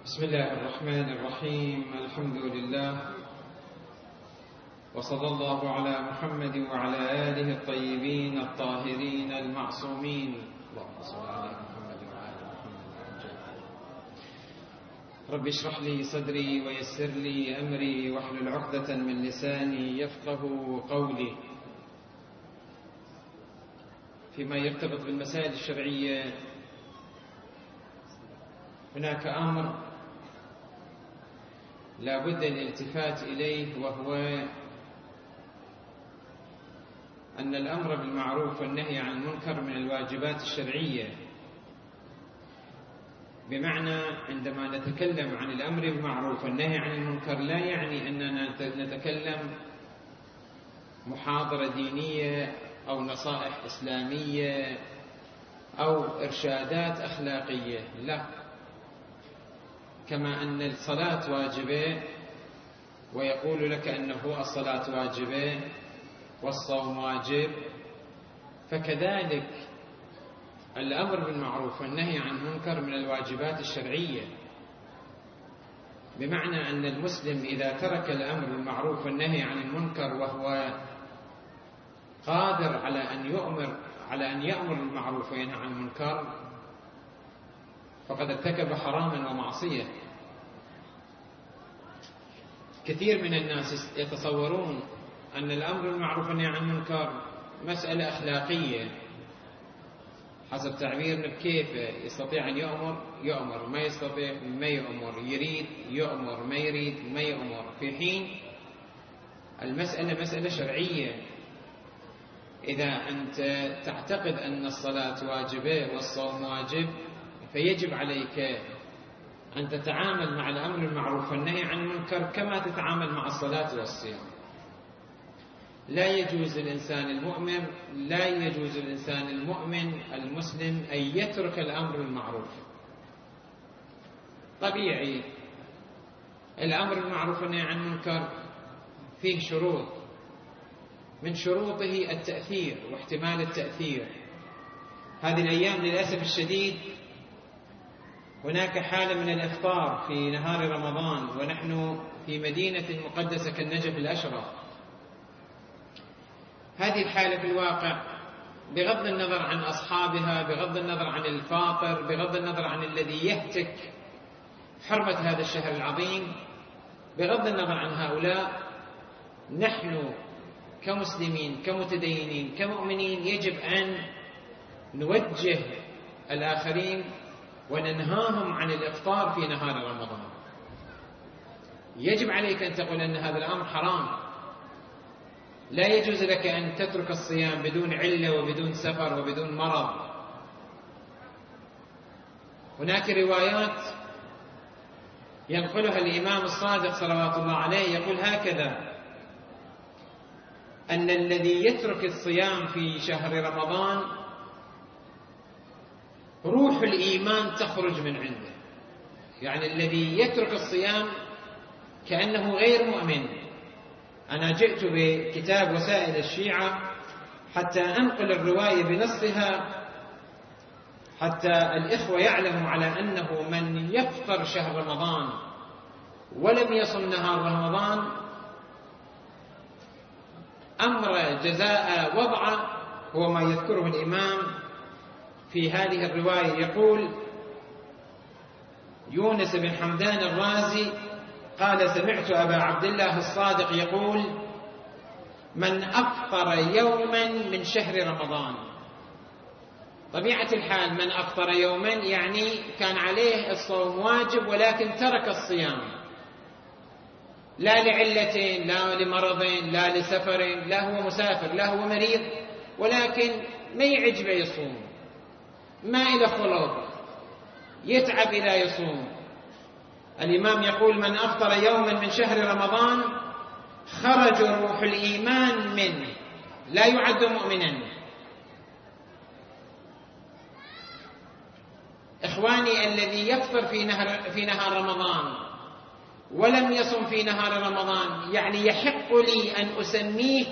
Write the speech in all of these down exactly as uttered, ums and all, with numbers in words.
بسم الله الرحمن الرحيم. الحمد لله، وصلى الله على محمد وعلى آله الطيبين الطاهرين المعصومين. اللهم صل على محمد وعلى محمد. رب اشرح لي صدري ويسر لي أمري واحلل عقدة من لساني يفقه قولي. فيما يرتبط بالمسائل الشرعية هناك أمر لا بد الالتفات إليه، وهو أن الأمر بالمعروف والنهي عن المنكر من الواجبات الشرعية. بمعنى عندما نتكلم عن الأمر بالمعروف والنهي عن المنكر لا يعني أننا نتكلم محاضرة دينية أو نصائح إسلامية أو إرشادات أخلاقية، لا. كما أن الصلاة واجبة ويقول لك أنه الصلاة واجبة والصوم واجب، فكذلك الأمر بالمعروف والنهي عن المنكر من الواجبات الشرعية. بمعنى أن المسلم إذا ترك الأمر بالمعروف والنهي عن المنكر وهو قادر على أن يؤمر على أن يأمر بالمعروف وينهى عن المنكر فقد ارتكب حراما ومعصية. كثير من الناس يتصورون أن الأمر بالمعروف والنهي عن المنكر مسألة أخلاقية، حسب تعبيرنا بكيفه، يستطيع أن يؤمر يؤمر، ما يستطيع ما يؤمر، يريد يؤمر، ما يريد ما يؤمر، في حين المسألة مسألة شرعية. إذا أنت تعتقد أن الصلاة واجبة والصوم واجب فيجب عليك أن تتعامل مع الأمر بالمعروف والنهي عن المنكر كما تتعامل مع الصلاة والصيام. لا يجوز للإنسان المؤمن لا يجوز للإنسان المؤمن المسلم أن يترك الأمر بالمعروف. طبيعي الأمر بالمعروف والنهي عن المنكر فيه شروط، من شروطه التأثير واحتمال التأثير. هذه الأيام للأسف الشديد هناك حالة من الإفطار في نهار رمضان ونحن في مدينة مقدسة كالنجف الأشرف. هذه الحالة في الواقع بغض النظر عن أصحابها، بغض النظر عن الفاطر، بغض النظر عن الذي يهتك حرمة هذا الشهر العظيم، بغض النظر عن هؤلاء، نحن كمسلمين كمتدينين كمؤمنين يجب أن نوجه الآخرين وننهاهم عن الإفطار في نهار رمضان. يجب عليك أن تقول أن هذا الأمر حرام. لا يجوز لك أن تترك الصيام بدون علة وبدون سفر وبدون مرض. هناك روايات ينقلها الإمام الصادق صلوات الله عليه، يقول هكذا: أن الذي يترك الصيام في شهر رمضان روح الإيمان تخرج من عنده. يعني الذي يترك الصيام كأنه غير مؤمن. أنا جئت بكتاب وسائل الشيعة حتى أنقل الرواية بنصها حتى الإخوة يعلموا على أنه من يفطر شهر رمضان ولم يصم نهار رمضان أمر جزاء وضعه هو ما يذكره الإمام في هذه الرواية. يقول يونس بن حمدان الرازي قال: سمعت أبا عبد الله الصادق يقول: من أفطر يوما من شهر رمضان. طبيعة الحال من أفطر يوما يعني كان عليه الصوم واجب ولكن ترك الصيام، لا لعلة، لا لمرض، لا لسفر، لا هو مسافر، لا هو مريض، ولكن ما يعجبه يصوم، ما إلى خلق، يتعب إلى يصوم. الإمام يقول: من أفطر يوما من شهر رمضان خرج روح الإيمان منه، لا يعد مؤمنا. إخواني، الذي يفطر في نهار, في نهار رمضان ولم يصم في نهار رمضان يعني يحق لي أن أسميه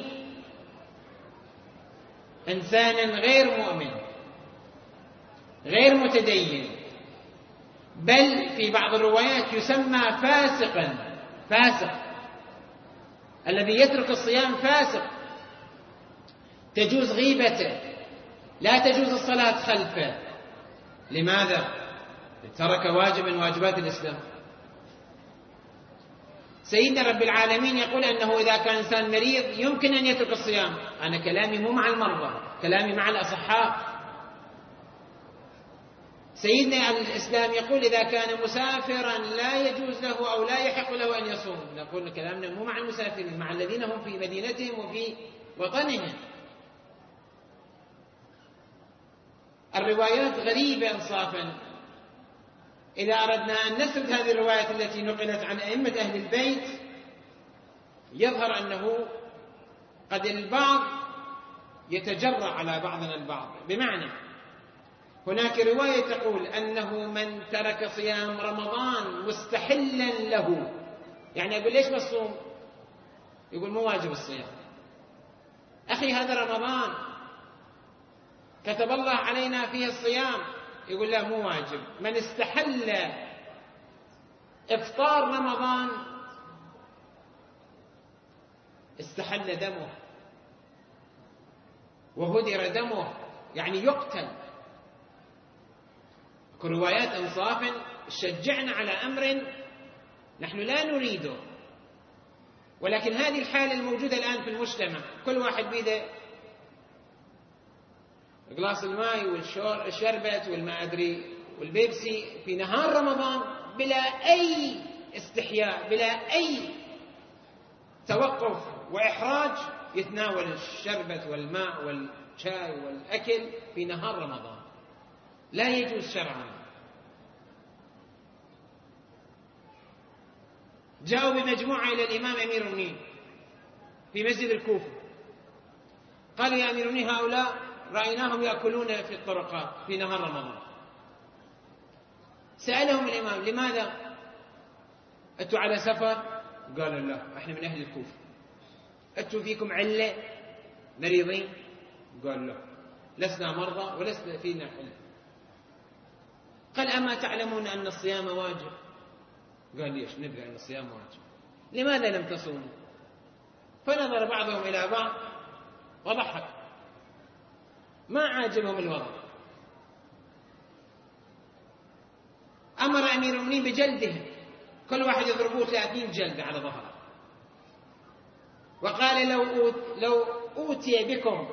إنسانا غير مؤمن غير متدين، بل في بعض الروايات يسمى فاسقا، فاسق الذي يترك الصيام فاسق، تجوز غيبته، لا تجوز الصلاة خلفه. لماذا؟ ترك واجب من واجبات الإسلام. سيدنا رب العالمين يقول أنه إذا كان إنسان مريض يمكن أن يترك الصيام. أنا كلامي مو مع المرضى، كلامي مع الأصحاء. سيدنا الإسلام يقول إذا كان مسافرا لا يجوز له أو لا يحق له أن يصوم. نقول كلامنا مو مع المسافرين، مع الذين هم في مدينتهم وفي وطنهم. الروايات غريبة إنصافا. إذا أردنا أن نسرد هذه الروايات التي نقلت عن أئمة أهل البيت يظهر أنه قد البعض يتجرأ على بعضنا البعض. بمعنى هناك رواية تقول أنه من ترك صيام رمضان مستحلا له، يعني أقول ليش بصوم؟ يقول مو واجب الصيام. أخي هذا رمضان كتب الله علينا فيه الصيام، يقول لا مو واجب. من استحل إفطار رمضان استحل دمه وهدر دمه، يعني يقتل. روايات انصاف شجعنا على أمر نحن لا نريده، ولكن هذه الحالة الموجودة الآن في المجتمع، كل واحد بيده قلاص الماء والشربت والما أدري والبيبسي في نهار رمضان بلا أي استحياء، بلا أي توقف وإحراج، يتناول الشربت والماء والشاي والأكل في نهار رمضان. لا يجوز شرعا. جاءوا بمجموعة إلى الإمام أمير المؤمنين في مسجد الكوفة، قالوا يا أمير المؤمنين هؤلاء رأيناهم يأكلون في الطرقات في نهار رمضان. سألهم الإمام لماذا؟ أنتوا على سفر؟ قالوا لا احنا من أهل الكوفة. أنتوا فيكم علة مريضين؟ قالوا لا لسنا مرضى ولسنا فينا علة. قال أما تعلمون أن الصيام واجب؟ قال ليش؟ ندري أن الصيام واجب. لماذا لم تصوموا؟ فنظر بعضهم إلى بعض وضحك، ما عاجبهم الوضع. أمر أمير المؤمنين بجلدهم، كل واحد يضربوه ثلاثين جلدة على ظهره، وقال لو أوت لو أوتي بكم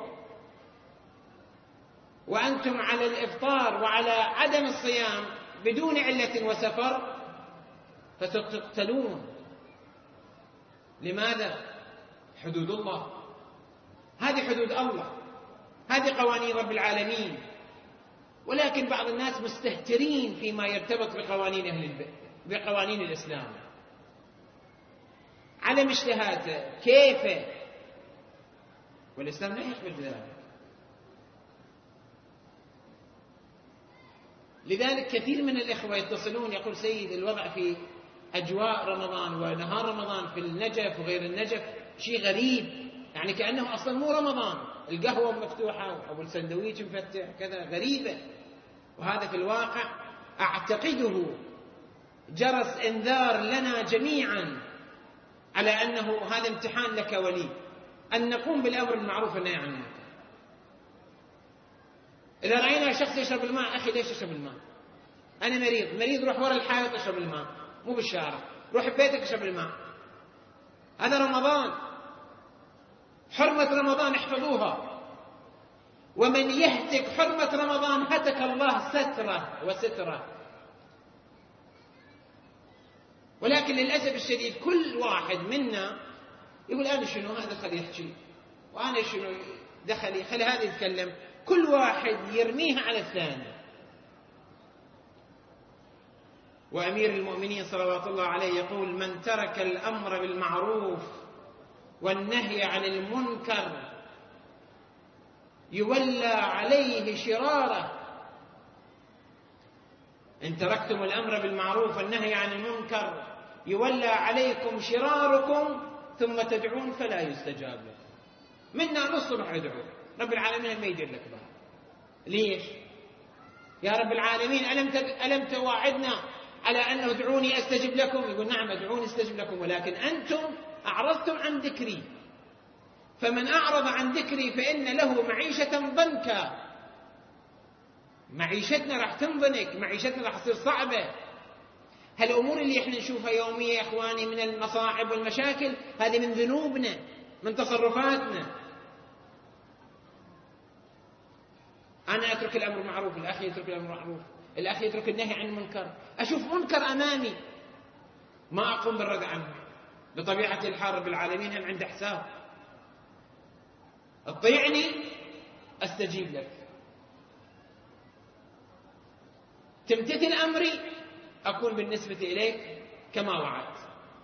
وأنتم على الإفطار وعلى عدم الصيام بدون علة وسفر فتقتلون. لماذا؟ حدود الله، هذه حدود الله، هذه قوانين رب العالمين. ولكن بعض الناس مستهترين فيما يرتبط بقوانين أهل البيت، بقوانين الإسلام، على اجتهاده كيف، والإسلام لا يقبل بذلك. لذلك كثير من الإخوة يتصلون يقول سيد الوضع في أجواء رمضان ونهار رمضان في النجف وغير النجف شيء غريب، يعني كأنه أصلا مو رمضان، القهوة مفتوحة أو السندويش مفتح كذا، غريبة. وهذا في الواقع أعتقده جرس إنذار لنا جميعا على أنه هذا امتحان لك ولي، أن نقوم بالأمر بالمعروف والنهي عن المنكر. إذا رأينا شخص يشرب الماء، أخي ليش يشرب الماء؟ أنا مريض، مريض روح ورا الحائط اشرب الماء، مو بالشارع، روح ببيتك اشرب الماء. هذا رمضان، حرمة رمضان احفظوها، ومن يهتك حرمة رمضان هتك الله ستره وستره. ولكن للأسف الشديد كل واحد منا يقول أنا شنو هذا خلي يحكي، وأنا شنو دخلي خلي هذا يتكلم، كل واحد يرميها على الثاني. وأمير المؤمنين صلوات الله عليه يقول من ترك الأمر بالمعروف والنهي عن المنكر يولى عليه شراره. إن تركتم الأمر بالمعروف والنهي عن المنكر يولى عليكم شراركم ثم تدعون فلا يستجاب لكم. منا نصبح ادعو رب العالمين ما يدير لك بها. ليش؟ يا رب العالمين ألم ألم توعدنا على أنه ادعوني أستجب لكم، يقول نعم ادعوني أستجب لكم، ولكن أنتم أعرضتم عن ذكري، فمن أعرض عن ذكري فإن له معيشة ضنكا. معيشتنا راح تنضنك، معيشتنا راح تصير صعبة. هالأمور اللي احنا نشوفها يومية يا إخواني من المصاعب والمشاكل، هذه من ذنوبنا، من تصرفاتنا. أنا أترك الأمر معروف، الأخ يترك الأمر معروف، الأخ يترك النهي عن المنكر. أشوف منكر أمامي ما أقوم بالرد عنه، بطبيعة الحال رب العالمين هم عنده حساب. اطيعني أستجيب لك، تمتثل أمري أكون بالنسبة إليك كما وعدت.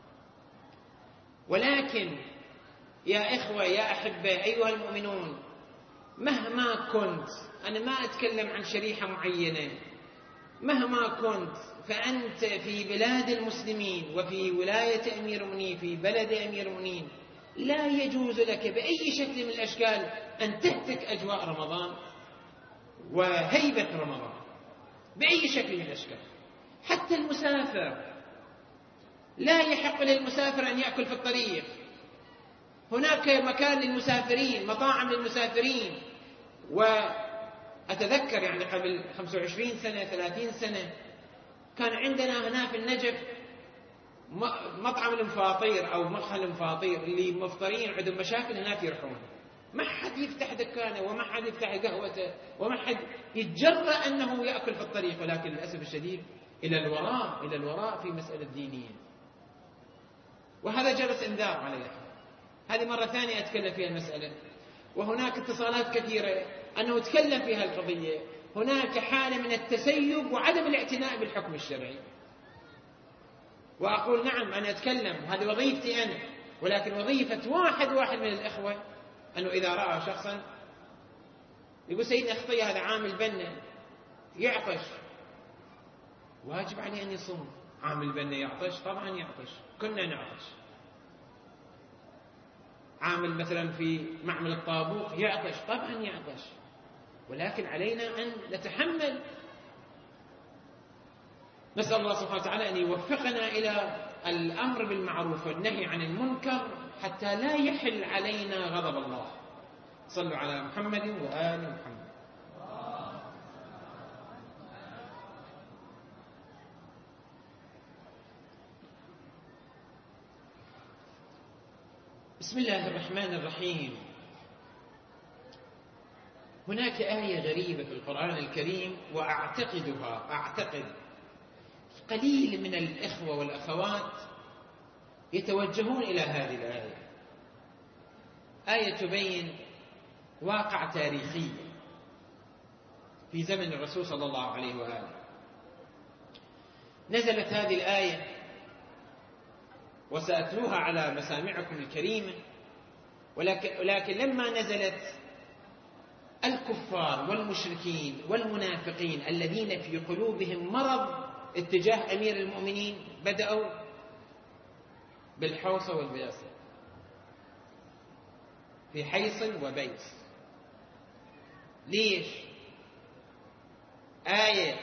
ولكن يا إخوة يا أحبة أيها المؤمنون، مهما كنت، أنا ما أتكلم عن شريحة معينة، مهما كنت فأنت في بلاد المسلمين وفي ولاية أمير المؤمنين، في بلد أمير المؤمنين، لا يجوز لك بأي شكل من الأشكال أن تهتك أجواء رمضان وهيبة رمضان بأي شكل من الأشكال. حتى المسافر لا يحق للمسافر أن يأكل في الطريق. هناك مكان للمسافرين، مطاعم للمسافرين. وأتذكر يعني قبل خمسة وعشرين سنة ثلاثين سنة كان عندنا هنا في النجف مطعم المفاطير أو مقهى المفاطير، اللي مفطرين عندهم مشاكل هناك يروحون، ما حد يفتح دكانه وما حد يفتح قهوته وما حد يتجرأ أنه يأكل في الطريق. ولكن للأسف الشديد إلى الوراء إلى الوراء في مسألة دينية، وهذا جرس إنذار عليه. هذه مرة ثانية أتكلم فيها المسألة، وهناك اتصالات كثيرة أنه أتكلم فيها القضية. هناك حالة من التسيب وعدم الاعتناء بالحكم الشرعي. وأقول نعم أنا أتكلم، وهذه وظيفتي أنا، ولكن وظيفة واحد واحد من الإخوة أنه إذا رأى شخصا يقول سيدنا أخطي هذا عامل بنا يعطش، واجب عليه أن يصوم. عامل بنا يعطش؟ طبعا يعطش، كنا نعطش. عامل مثلا في معمل الطابوق يعطش، طبعا يعطش، ولكن علينا أن نتحمل. نسأل الله سبحانه وتعالى أن يوفقنا إلى الأمر بالمعروف والنهي عن المنكر حتى لا يحل علينا غضب الله. صلوا على محمد وآل محمد. بسم الله الرحمن الرحيم. هناك آية غريبة في القرآن الكريم، وأعتقدها أعتقد قليل من الإخوة والأخوات يتوجهون إلى هذه الآية. آية تبين واقع تاريخي في زمن الرسول صلى الله عليه وآله. نزلت هذه الآية وسأتلوها على مسامعكم الكريمة، ولكن, ولكن لما نزلت الكفار والمشركين والمنافقين الذين في قلوبهم مرض اتجاه أمير المؤمنين بدأوا بالحوصة والبياصة، في حيصل وبيس. ليش؟ آية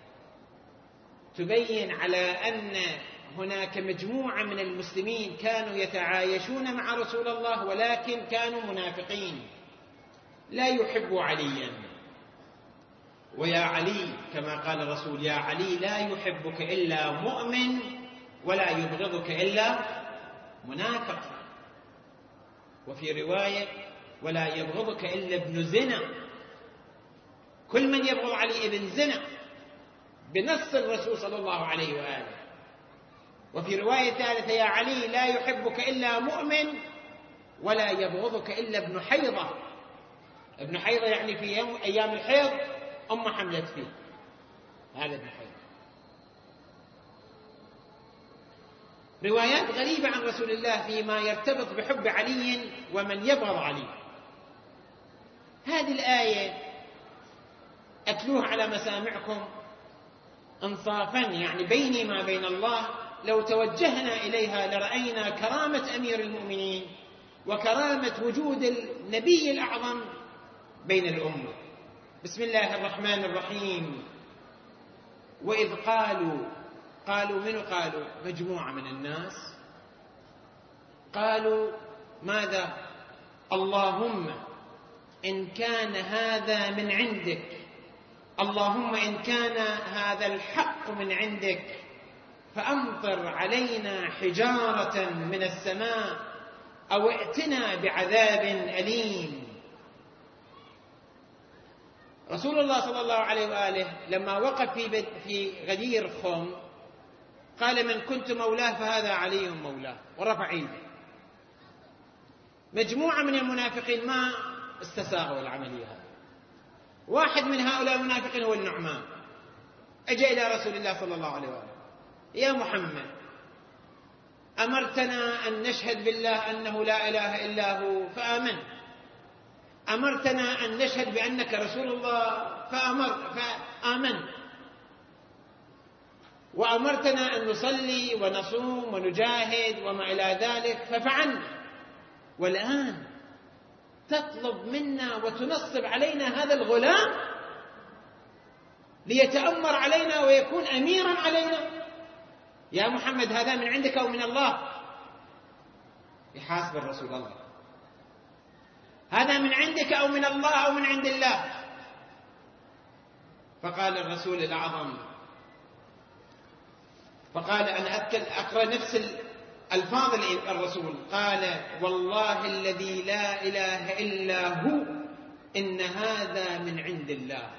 تبين على أن هناك مجموعة من المسلمين كانوا يتعايشون مع رسول الله، ولكن كانوا منافقين، لا يحبوا عليا. ويا علي كما قال الرسول: يا علي لا يحبك إلا مؤمن ولا يبغضك إلا منافق. وفي رواية: ولا يبغضك إلا ابن زنا. كل من يبغض علي ابن زنا بنص الرسول صلى الله عليه وآله. وفي رواية ثالثة: يا علي لا يحبك إلا مؤمن ولا يبغضك إلا ابن حيضة. ابن حيضة يعني في يوم أيام الحيض أم حملت فيه، هذا ابن حيضة. روايات غريبة عن رسول الله فيما يرتبط بحب علي ومن يبغض علي. هذه الآية أتلوها على مسامعكم انصافا، يعني بيني ما بين الله، لو توجهنا إليها لرأينا كرامة أمير المؤمنين وكرامة وجود النبي الأعظم بين الأمة. بسم الله الرحمن الرحيم. وإذ قالوا قالوا منو؟ قالوا مجموعة من الناس. قالوا ماذا؟ اللهم إن كان هذا من عندك، اللهم إن كان هذا الحق من عندك فأمطر علينا حجارة من السماء أو ائتنا بعذاب أليم. رسول الله صلى الله عليه وآله لما وقف في في غدير خم قال من كنت مولاه فهذا علي مولاه، ورفع يده. مجموعة من المنافقين ما استساغوا العملية هذه. واحد من هؤلاء المنافقين هو النعمان، أجى إلى رسول الله صلى الله عليه وآله: يا محمد، أمرتنا أن نشهد بالله أنه لا إله إلا هو فآمن، أمرتنا أن نشهد بأنك رسول الله فأمر فآمن، وأمرتنا أن نصلي ونصوم ونجاهد وما إلى ذلك ففعلنا، والآن تطلب منا وتنصب علينا هذا الغلام ليتأمر علينا ويكون أميرا علينا؟ يا محمد، هذا من عندك أو من الله؟ يحاسب الرسول الله: هذا من عندك أو من الله أو من عند الله؟ فقال الرسول الأعظم، فقال أنا أقرأ نفس الألفاظ الرسول، قال: والله الذي لا إله إلا هو إن هذا من عند الله.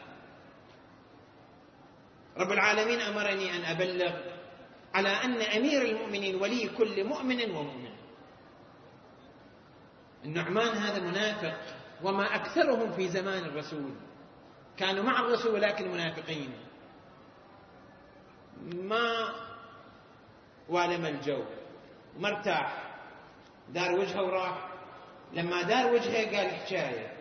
رب العالمين أمرني أن أبلغ على أن أمير المؤمنين ولي كل مؤمن ومؤمن. النعمان هذا منافق، وما أكثرهم في زمان الرسول، كانوا مع الرسول ولكن منافقين، ما والم الجو، ما ارتاح، دار وجهه وراح. لما دار وجهه قال حكاية،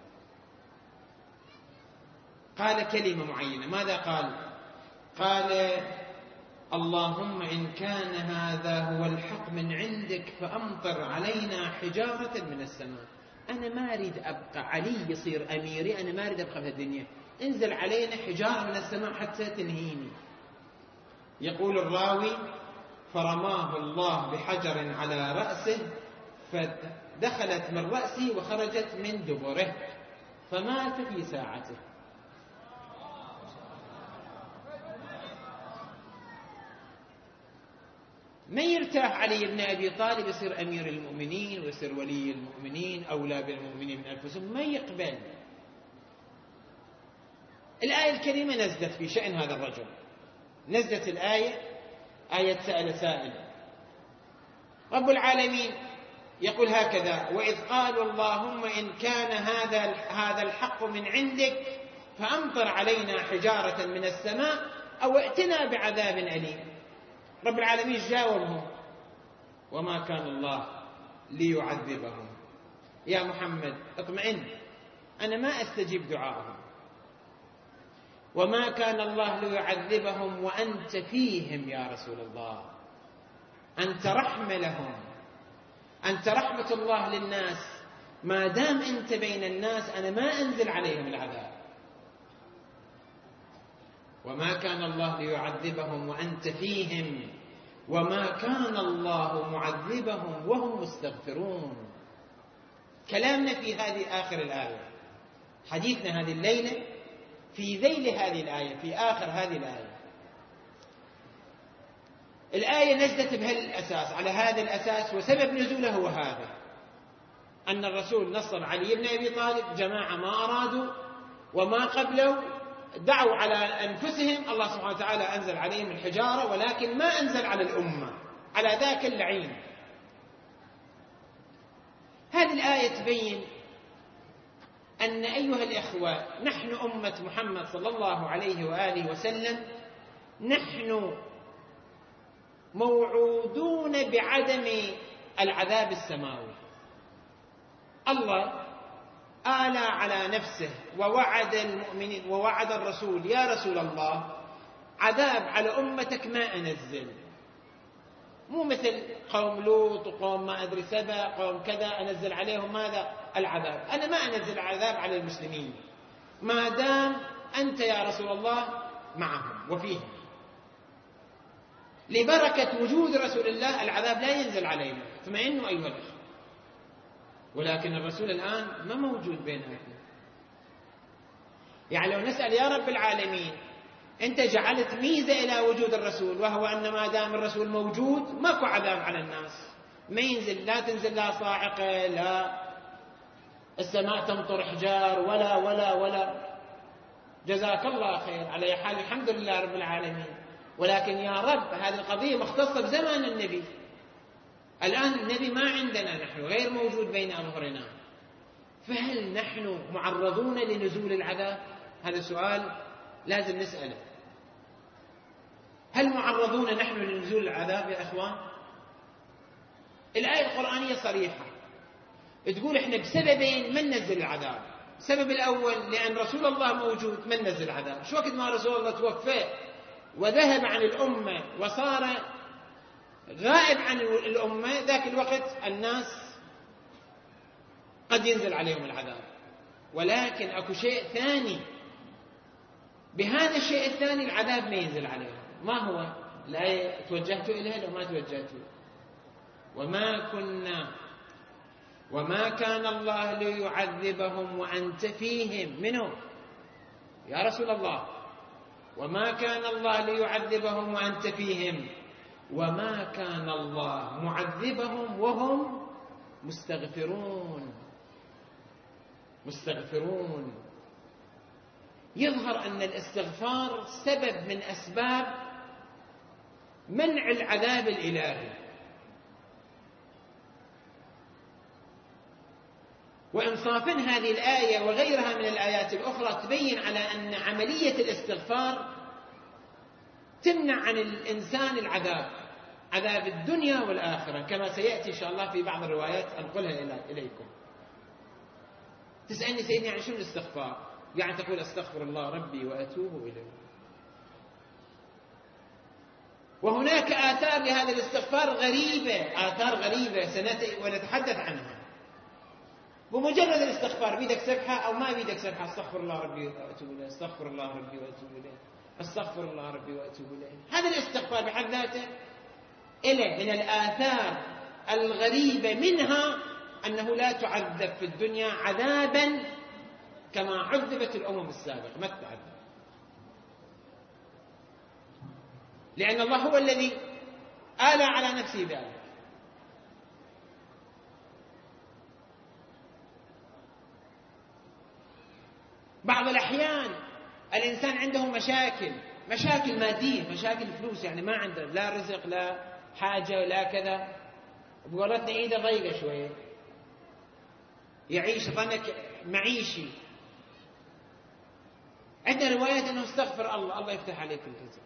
قال كلمة معينة. ماذا قال؟ قال: اللهم إن كان هذا هو الحق من عندك فأمطر علينا حجارة من السماء. أنا ما أريد أبقى علي يصير أميري، أنا ما أريد أبقى في الدنيا، انزل علينا حجارة من السماء حتى تنهيني. يقول الراوي: فرماه الله بحجر على رأسه فدخلت من رأسه وخرجت من دبره فمات في ساعته. ما يرتاح علي بن أبي طالب يصير أمير المؤمنين ويصير ولي المؤمنين أولى بالمؤمنين من أنفسهم، ما يقبل. الآية الكريمة نزلت في شأن هذا الرجل، نزلت الآية آية سأل سائل. رب العالمين يقول هكذا: وإذ قالوا اللهم إن كان هذا هذا الحق من عندك فأمطر علينا حجارة من السماء أو ائتنا بعذاب أليم. رب العالمين جاوبهم: وما كان الله ليعذبهم. يا محمد اطمئن، أنا ما أستجيب دعائهم. وما كان الله ليعذبهم وأنت فيهم يا رسول الله، أنت رحمة لهم، أنت رحمة الله للناس. ما دام أنت بين الناس أنا ما أنزل عليهم العذاب. وما كان الله ليعذبهم وأنت فيهم وما كان الله معذبهم وهم مستغفرون. كلامنا في هذه آخر الآية، حديثنا هذه الليلة في ذيل هذه الآية، في آخر هذه الآية. الآية نزلت بهالأساس، على هذا الأساس، وسبب نزوله هو هذا: أن الرسول نصر علي بن أبي طالب، جماعة ما أرادوا وما قبلوا دعوا على أنفسهم، الله سبحانه وتعالى أنزل عليهم الحجارة، ولكن ما أنزل على الأمة، على ذاك اللعين. هذه الآية تبين أن أيها الإخوة، نحن أمة محمد صلى الله عليه وآله وسلم نحن موعودون بعدم العذاب السماوي. الله آلى على نفسه ووعد المؤمنين ووعد الرسول: يا رسول الله عذاب على أمتك ما أنزل، مو مثل قوم لوط وقوم ما أدري سبأ قوم كذا أنزل عليهم ماذا؟ العذاب. أنا ما أنزل العذاب على المسلمين ما دام أنت يا رسول الله معهم وفيهم. لبركة وجود رسول الله العذاب لا ينزل علينا، اطمئنوا أيها الأخوة. ولكن الرسول الآن ما موجود بيناتنا. يعني لو نسأل يا رب العالمين أنت جعلت ميزة إلى وجود الرسول، وهو أن ما دام الرسول موجود ماكو عذاب على الناس، ما ينزل، لا تنزل لا صاعقة، لا السماء تمطر حجار، ولا ولا ولا جزاك الله خير. على حال الحمد لله رب العالمين. ولكن يا رب هذه القضية مختصة بزمان النبي، الآن النبي ما عندنا، نحن غير موجود بين أظهرنا، فهل نحن معرضون لنزول العذاب؟ هذا سؤال لازم نسأله. هل معرضون نحن لنزول العذاب يا أخوان؟ الآية القرآنية صريحة تقول إحنا بسببين من نزل العذاب. السبب الأول لأن رسول الله موجود من نزل العذاب. شو وقت ما رسول الله توفى وذهب عن الأمة وصار غائب عن الأمة، ذاك الوقت الناس قد ينزل عليهم العذاب. ولكن أكو شيء ثاني، بهذا الشيء الثاني العذاب ما ينزل عليهم. ما هو؟ الآية توجهتوا إليها لو ما توجهتوا؟ وما كنا وما كان الله ليعذبهم وأنت فيهم. منهم يا رسول الله، وما كان الله ليعذبهم وأنت فيهم وما كان الله معذبهم وهم مستغفرون. مستغفرون. يظهر أن الاستغفار سبب من أسباب منع العذاب الإلهي. وإنصافا هذه الآية وغيرها من الآيات الأخرى تبين على أن عملية الاستغفار تمنع عن الإنسان العذاب، عذاب الدنيا والآخرة، كما سيأتي إن شاء الله في بعض الروايات أنقلها إليكم. تسألني سيدنا يعني شو الاستغفار؟ يعني تقول أستغفر الله ربي وأتوب إليه. وهناك آثار لهذا الاستغفار غريبة، آثار غريبة سنأتي ونتحدث عنها. بمجرد الاستغفار بيدك سبحة أو ما بيدك سبحة، استغفر الله ربي وأتوب إليه، استغفر الله ربي وأتوب إليه، استغفر الله ربي وأتوب إليه. هذا الاستغفار بحد ذاته إليه من الآثار الغريبة، منها أنه لا تعذب في الدنيا عذابا كما عذبت الأمم السابقة، ما تعذب، لأن الله هو الذي آلى على نفسه ذلك. بعض الأحيان الإنسان عنده مشاكل، مشاكل مادية، مشاكل فلوس، يعني ما عنده لا رزق لا حاجة ولا كذا، بقولتنا إيده ضيقة شوية، يعيش ضنك معيشي. عندنا روايات أنه استغفر الله، الله يفتح عليك الرزق.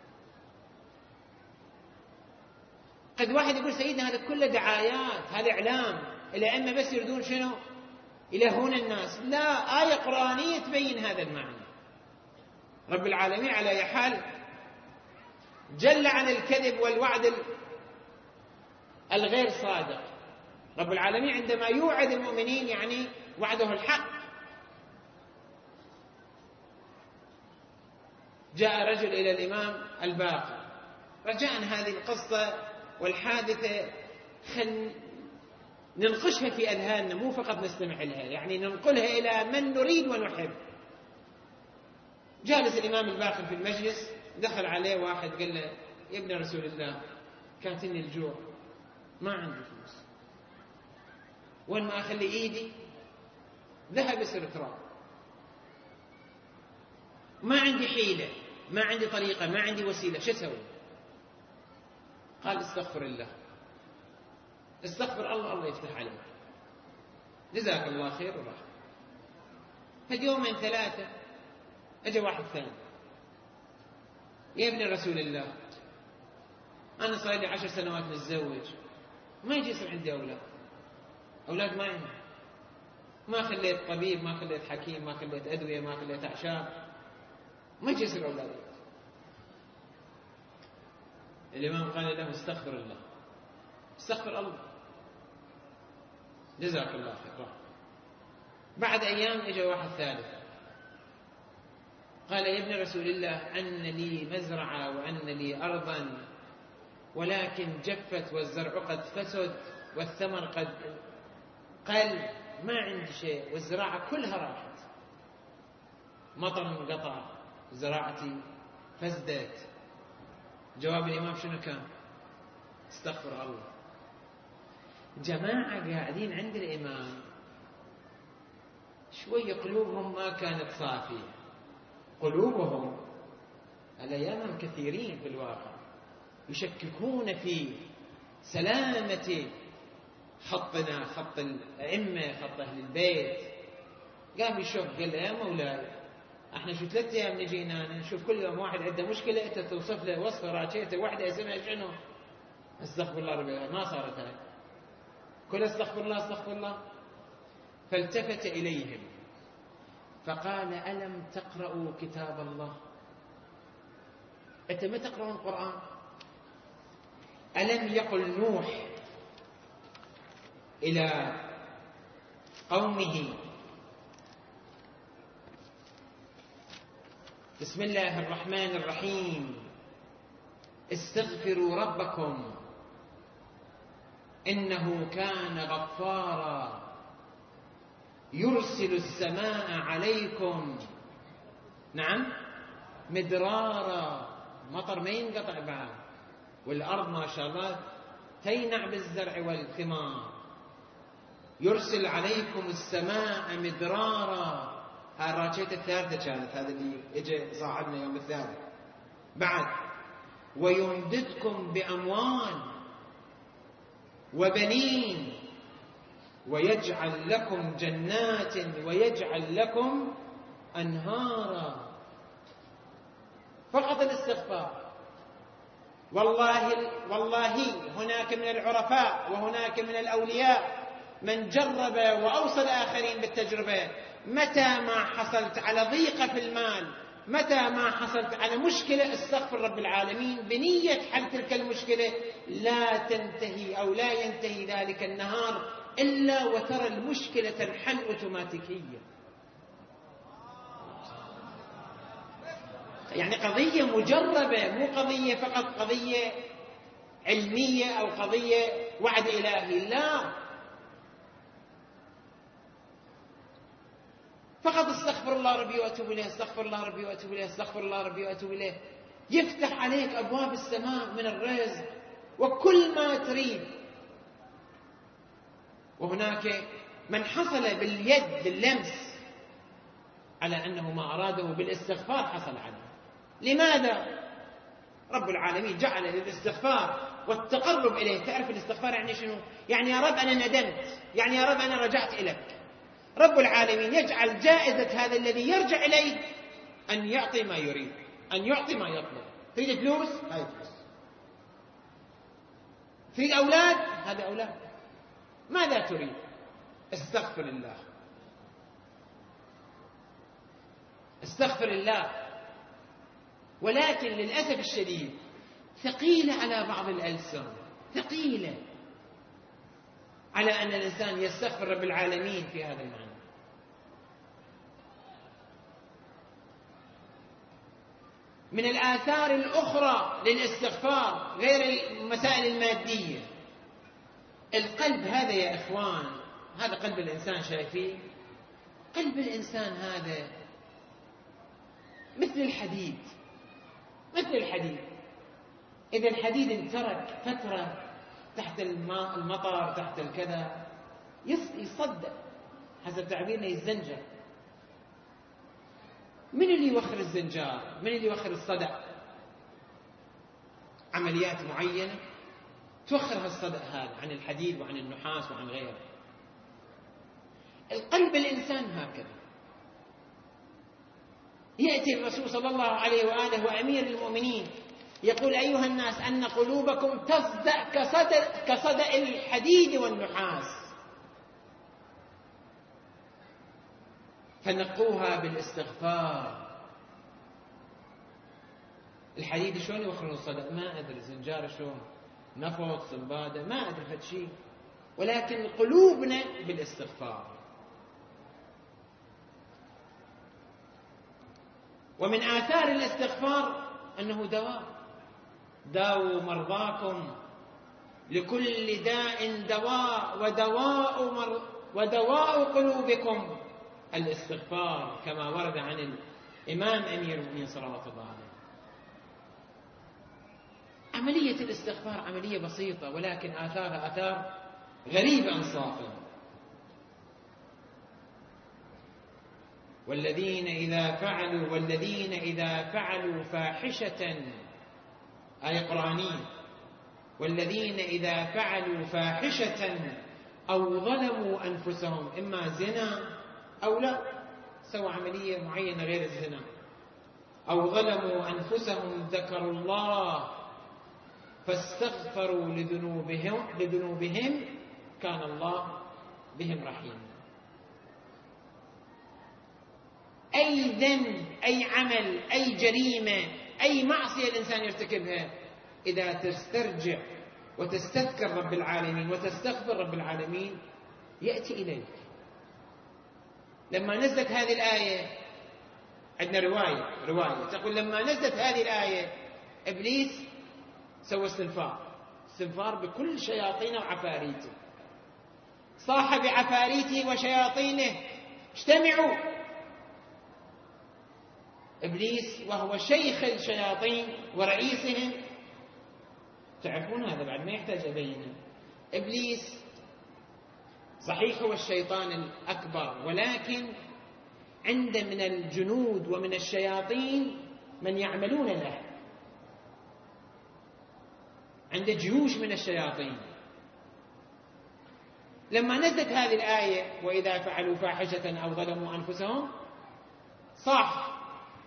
قد واحد يقول سيدنا هذا كله دعايات، هذا إعلام، الأئمة بس يردون شنو؟ يلهون الناس. لا، آية قرآنية تبين هذا المعنى. رب العالمين على أي حال جل عن الكذب والوعد الغير صادق. رب العالمين عندما يوعد المؤمنين يعني وعده الحق. جاء رجل إلى الإمام الباقر رجاء هذه القصة والحادثة خل ننقشها في أذهاننا، مو فقط نستمع لها، يعني ننقلها إلى من نريد ونحب. جالس الإمام الباقر في المجلس، دخل عليه واحد قال له يا ابن رسول الله كاتني الجوع، ما عندي فلوس، وين ما أخلي إيدي ذهب يصير تراب، ما عندي حيلة، ما عندي طريقة، ما عندي وسيلة، شو أسوي؟ قال استغفر الله، استغفر الله، الله يفتح عليك، جزاك الله خير وراح. فد يومين ثلاثة أجا واحد ثاني، يا ابن رسول الله أنا صار لي عشر سنوات متزوج، ما يجي يصير عندي أولاد، أولاد ما عندي، ما خليت طبيب، ما خليت حكيم، ما خليت أدوية، ما خليت أعشاب، ما يجي يصير أولاد. الإمام قال له استغفر الله، استغفر الله، جزاك الله خير. بعد أيام إجا واحد ثالث قال يا ابن رسول الله أن لي مزرعة وأن لي أرضا ولكن جفت والزرع قد فسد والثمر قد قل، ما عندي شيء، والزراعة كلها راحت، مطر انقطع، زراعتي فسدت. جواب الإمام شنو كان؟ استغفر الله. جماعة قاعدين عند الإمام شوية قلوبهم ما كانت صافية، قلوبهم الأيام كثيرين في الواقع يشككون في سلامة خطنا، خط الأئمة، خط أهل البيت. قام يشوف قال له: يا مولاي، احنا شو ثلاث ايام نجينا نشوف كل يوم واحد عنده مشكله انت توصف له وصفه راجيته واحده اسمها شنو؟ استغفر الله ربي، ما صارت هاي كل استغفر الله استغفر الله. فالتفت اليهم فقال: الم تقرأوا كتاب الله؟ انت ما تقرأون القرآن؟ الم يقل نوح الى قومه: بسم الله الرحمن الرحيم، استغفروا ربكم إنه كان غفارا يرسل السماء عليكم نعم مدرارا، مطر ما ينقطع بعد، والأرض ما شاء الله تينع بالزرع والثمار، يرسل عليكم السماء مدرارا. هاي الراجية الثالثة كانت، هذا اللي اجى صاحبنا يوم الثالث بعد. ويمددكم بأموال وبنين ويجعل لكم جنات ويجعل لكم أنهارا. فقط الاستغفار. والله والله هناك من العرفاء وهناك من الأولياء من جرب وأوصى الآخرين بالتجربة. متى ما حصلت على ضيقة في المال، متى ما حصلت على مشكلة، استغفر رب العالمين بنية حل تلك المشكلة، لا تنتهي أو لا ينتهي ذلك النهار إلا وترى المشكلة تنحل أوتوماتيكيا. يعني قضية مجربة، مو قضية فقط قضية علمية أو قضية وعد إلهي، لا، فقط استغفر الله ربي واتوب اليه، استغفر الله ربي واتوب اليه، استغفر الله ربي واتوب اليه، يفتح عليك ابواب السماء من الرزق وكل ما تريد. وهناك من حصل باليد باللمس على انه ما اراده بالاستغفار حصل عنه. لماذا؟ رب العالمين جعل للاستغفار والتقرب اليه. تعرف الاستغفار يعني شنو؟ يعني يا رب انا ندمت، يعني يا رب انا رجعت اليك. رب العالمين يجعل جائزة هذا الذي يرجع إليه أن يعطي ما يريد، أن يعطي ما يطلب. تريد فلوس؟ هاي فلوس. تريد أولاد؟ هذا أولاد. ماذا تريد؟ استغفر الله، استغفر الله. ولكن للأسف الشديد ثقيلة على بعض الألسن، ثقيلة على أن الإنسان يستغفر رب العالمين في هذا المعنى. من الآثار الأخرى للاستغفار غير المسائل المادية، القلب هذا يا إخوان، هذا قلب الإنسان، شايفين؟ قلب الإنسان هذا مثل الحديد، مثل الحديد. إذا الحديد انترك فترة تحت الماء المطر تحت الكذا يصدق، حسب تعبيرنا يزنجر. من اللي يوخر الزنجار؟ من اللي يوخر الصدع؟ عمليات معينة توخر هالصدع هذا عن الحديد وعن النحاس وعن غيره. القلب الإنسان هكذا. يأتي الرسول صلى الله عليه وآله وأمير المؤمنين يقول: أيها الناس أن قلوبكم تصدأ كصدأ, كصدأ الحديد والنحاس، فنقوها بالاستغفار. الحديد شلون يوخرون الصدأ؟ ما أدري، زنجار شلون، نفط، صنبادة، ما أدري فد شيء، ولكن قلوبنا بالاستغفار. ومن آثار الاستغفار أنه دواء. داووا مرضاكم، لكل داء دواء، ودواء, مر ودواء قلوبكم الاستغفار، كما ورد عن الإمام أمير المؤمنين صلوات الله عليه. عملية الاستغفار عملية بسيطة، ولكن آثارها آثار غريبة أنصافا. والذين إذا فعلوا والذين إذا فعلوا فاحشة، آية قرآنية، والذين إذا فعلوا فاحشة أو ظلموا أنفسهم، إما زنا أو لا سوى عملية معينة غير الزنا، أو ظلموا أنفسهم ذكروا الله فاستغفروا لذنوبهم, لذنوبهم كان الله بهم رحيما. أي ذنب، أي عمل، أي جريمة، أي معصية الإنسان يرتكبها، إذا تسترجع وتستذكر رب العالمين وتستغفر رب العالمين يأتي إليك. لما نزلت هذه الآية، عندنا رواية رواية تقول لما نزلت هذه الآية إبليس سوى استنفار استنفار بكل شياطينه وعفاريته، صاح بعفاريته وشياطينه اجتمعوا. إبليس وهو شيخ الشياطين ورئيسهم، تعرفون هذا بعد ما يحتاج أبينه. إبليس صحيح هو الشيطان الأكبر، ولكن عند من الجنود ومن الشياطين من يعملون له، عند جيوش من الشياطين. لما نزلت هذه الآية وإذا فعلوا فاحشة أو ظلموا أنفسهم، صاح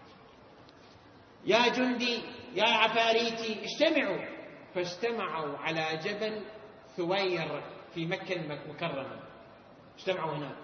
يا جندي يا عفاريتي اجتمعوا. فاجتمعوا على جبل ثوير في مكة المكرمة، اجتمعوا هناك.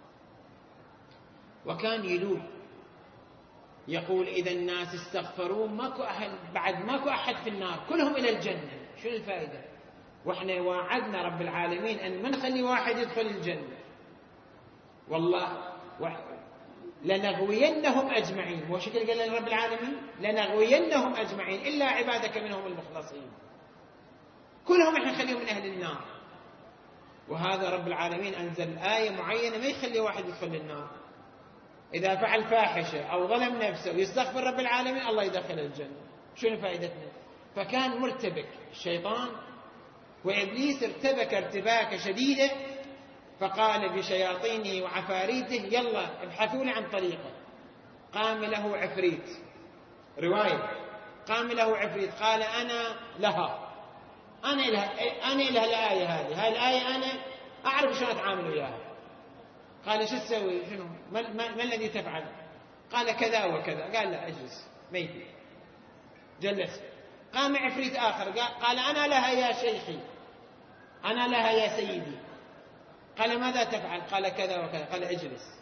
وكان يلوب يقول إذا الناس استغفروا ماكو أحد بعد، ماكو أحد في النار، كلهم إلى الجنة. شو الفائدة؟ وإحنا وعدنا رب العالمين أن ما نخلي واحد يدخل الجنة، والله لنغوينهم أجمعين. وشكل قال رب العالمين لنغوينهم أجمعين إلا عبادك منهم المخلصين، كلهم احنا نخليهم من أهل النار. وهذا رب العالمين أنزل آية معينة ما يخلي واحد يدخل النار، إذا فعل فاحشة أو ظلم نفسه ويستغفر رب العالمين الله يدخل الجنة. شنو فائدتنا؟ فكان مرتبك الشيطان وإبليس ارتبك ارتباكة شديدة، فقال بشياطينه وعفاريته يلا ابحثوا لي عن طريقة. قام له عفريت، رواية قام له عفريت قال أنا لها أنا لها أنا لها الآية هذه هاي الآية أنا أعرف شلون أتعامل وياها. قال شو تسوي؟ شنو ما, ما, ما الذي تفعل؟ قال كذا وكذا. قال لا اجلس، ما يفي. جلس. قام عفريت آخر قال أنا لها يا شيخي، أنا لها يا سيدي. قال ماذا تفعل؟ قال كذا وكذا. قال اجلس.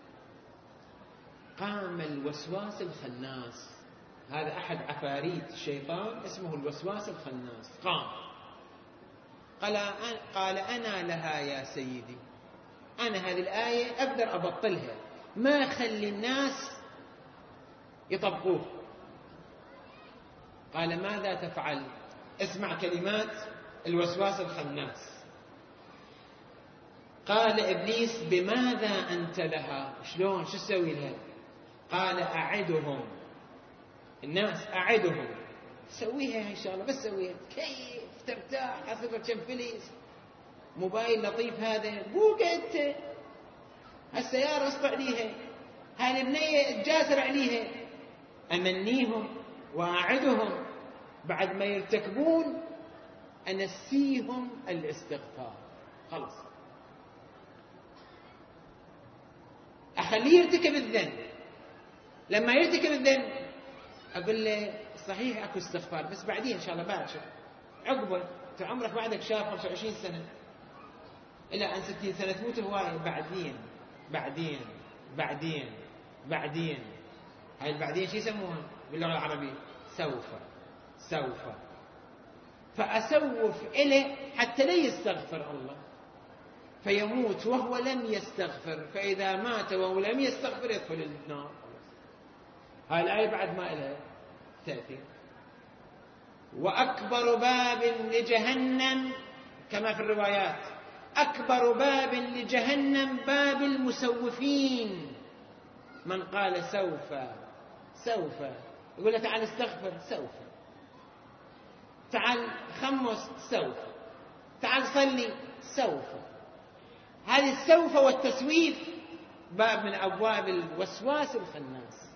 قام الوسواس الخناس، هذا أحد عفاريت الشيطان اسمه الوسواس الخناس، قام قال قال أنا لها يا سيدي، أنا هذه الآية أقدر أبطلها، ما أخلي الناس يطبقوه. قال ماذا تفعل؟ اسمع كلمات الوسواس الخناس. قال إبليس بماذا أنت لها؟ شلون؟ شو تسوي لها؟ قال أعدهم الناس، أعدهم سويها إن شاء الله، بس سويها كيف ترتاح، أصبر كم فليس موبايل لطيف هذا، بوقع أنت هالسيارة اصطع ليها، هاي البنية تجاسر عليها. أمنيهم وأعدهم بعد ما يرتكبون أنسيهم الاستغفار، خلص أخليه يرتكب الذنب. لما يرتكب الذنب أقول له صحيح أكو استغفار، بس بعدين إن شاء الله باكر عقبه، أنت عمرك بعدك شاب خمسة وعشرين سنة إلى أن ستين سنة تموت هواية، بعدين بعدين بعدين بعدين هاي البعدين شو يسموها باللغة العربية؟ سوف سوف. فأسوف إليه حتى لا يستغفر الله فيموت وهو لم يستغفر، فإذا مات وهو لم يستغفر يدخل النار. هاي الآية بعد ما إلها تأثير. وأكبر باب لجهنم كما في الروايات، أكبر باب لجهنم باب المسوفين. من قال سوف سوف، يقول له تعال استغفر، سوف، تعال خمس، سوف، تعال صلي، سوف. هذه السوف والتسويف باب من أبواب الوسواس الخناس.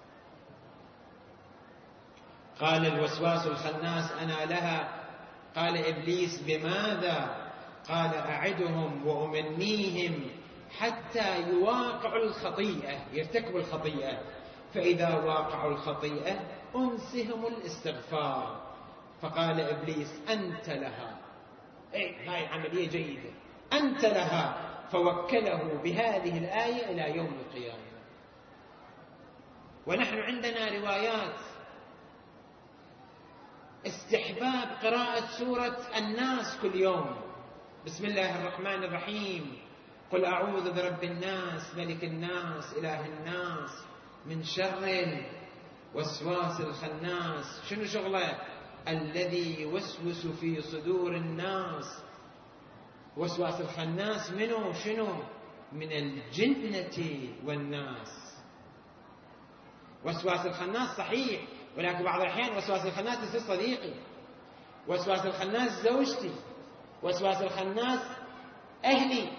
قال الوسواس الخناس أنا لها. قال إبليس بماذا؟ قال أعدهم وأمنيهم حتى يواقعوا الخطيئة، يرتكبوا الخطيئة، فإذا واقعوا الخطيئة أنسهم الاستغفار. فقال إبليس أنت لها، أي هاي عملية جيدة، أنت لها. فوكله بهذه الآية إلى يوم القيامة. ونحن عندنا روايات استحباب قراءة سورة الناس كل يوم. بسم الله الرحمن الرحيم، قل أعوذ برب الناس ملك الناس إله الناس من شر الوسواس الخناس. شنو شغله؟ الذي يوسوس في صدور الناس. وسواس الخناس منه شنو؟ من الجنة والناس. وسواس الخناس صحيح، ولكن بعض الأحيان وسواس الخناس يصير صديقي، وسواس الخناس زوجتي، وسواس الخناس أهلي.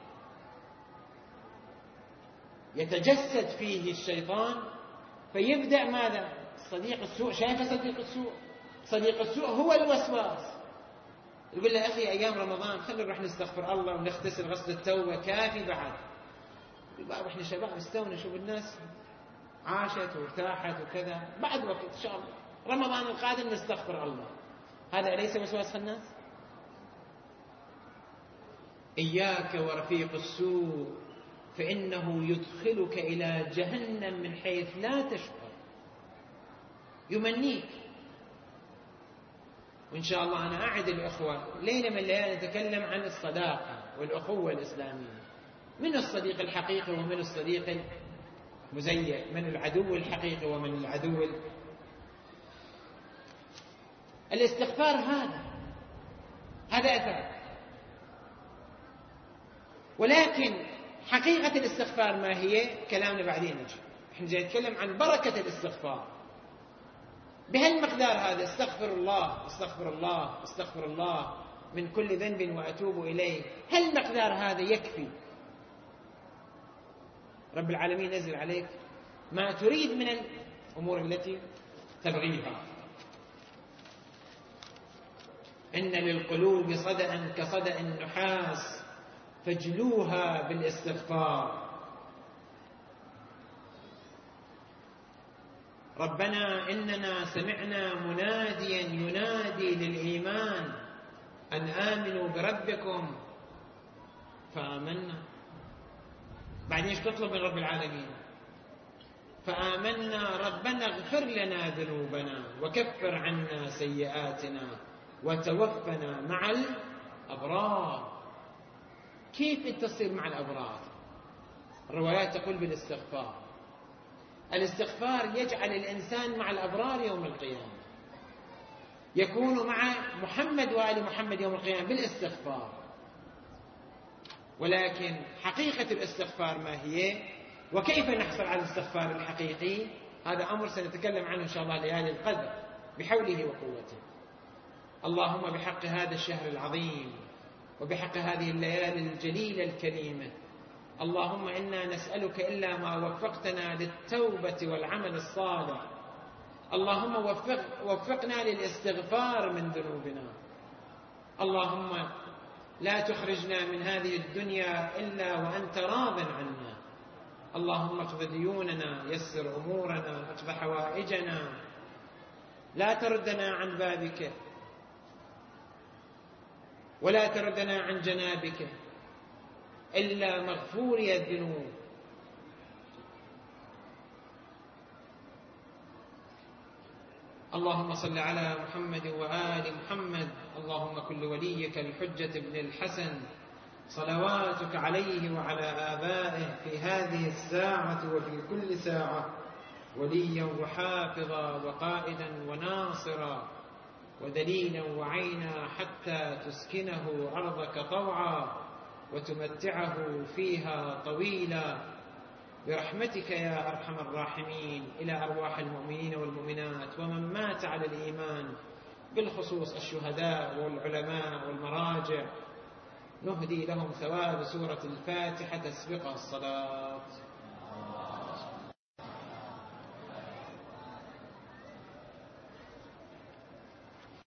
يتجسد فيه الشيطان فيبدأ ماذا؟ صديق السوء. شايف صديق السوء؟ صديق السوء هو الوسواس. يقول له أخي أيام رمضان خلينا نروح نستغفر الله ونغتسل غسل التوبة كافي بعد. يقول إحنا شباب استونا، شوف الناس عاشت وارتاحت وكذا، بعد وقت إن شاء الله رمضان القادم نستغفر الله. هذا أليس وسواس خناس؟ إياك ورفيق السوء فإنه يدخلك إلى جهنم من حيث لا تشعر، يمنيك. وإن شاء الله أنا أعد الأخوة ليلة من الليالي نتكلم عن الصداقة والأخوة الإسلامية، من الصديق الحقيقي ومن الصديق المزيف، من العدو الحقيقي ومن العدو. الاستغفار هذا هذا أثر. ولكن حقيقة الاستغفار ما هي؟ كلامنا بعدين نجي. احنا جاي نتكلم عن بركة الاستغفار بهالمقدار هذا. استغفر الله استغفر الله استغفر الله من كل ذنب وأتوب إليه. هالمقدار هذا يكفي. رب العالمين نزل عليك ما تريد من الأمور التي تبغيها. إن للقلوب صدأ كصدأ النحاس فاجلوها بالاستغفار. ربنا إننا سمعنا مناديا ينادي للإيمان أن آمنوا بربكم فآمنا. بعدين ايش تطلب من رب العالمين؟ فآمنا ربنا اغفر لنا ذنوبنا وكفر عنا سيئاتنا وتوفنا مع الأبرار. كيف انت تصير مع الأبرار؟ الروايات تقول بالاستغفار. الاستغفار يجعل الإنسان مع الأبرار يوم القيامة، يكون مع محمد وآل محمد يوم القيامة بالاستغفار. ولكن حقيقة الاستغفار ما هي؟ وكيف نحصل على الاستغفار الحقيقي؟ هذا أمر سنتكلم عنه إن شاء الله ليالي القدر بحوله وقوته. اللهم بحق هذا الشهر العظيم وبحق هذه الليالي الجليلة الكريمة، اللهم إنا نسألك إلا ما وفقتنا للتوبة والعمل الصالح. اللهم وفق وفقنا للاستغفار من ذنوبنا. اللهم لا تخرجنا من هذه الدنيا إلا وأنت راض عنا. اللهم اقض ديوننا، يسر أمورنا، اقض حوائجنا، لا تردنا عن بابك ولا تردنا عن جنابك إلا مغفوري الذنوب. اللهم صل على محمد وآل محمد. اللهم كل وليك الحجة بن الحسن صلواتك عليه وعلى آبائه في هذه الساعة وفي كل ساعة وليا وحافظا وقائدا وناصرا ودليلا وعينا حتى تسكنه أرضك طوعا وتمتعه فيها طويلا برحمتك يا أرحم الراحمين إلى أرواح المؤمنين والمؤمنات ومن مات على الإيمان، بالخصوص الشهداء والعلماء والمراجع، نهدي لهم ثواب سورة الفاتحة تسبقها الصلاة.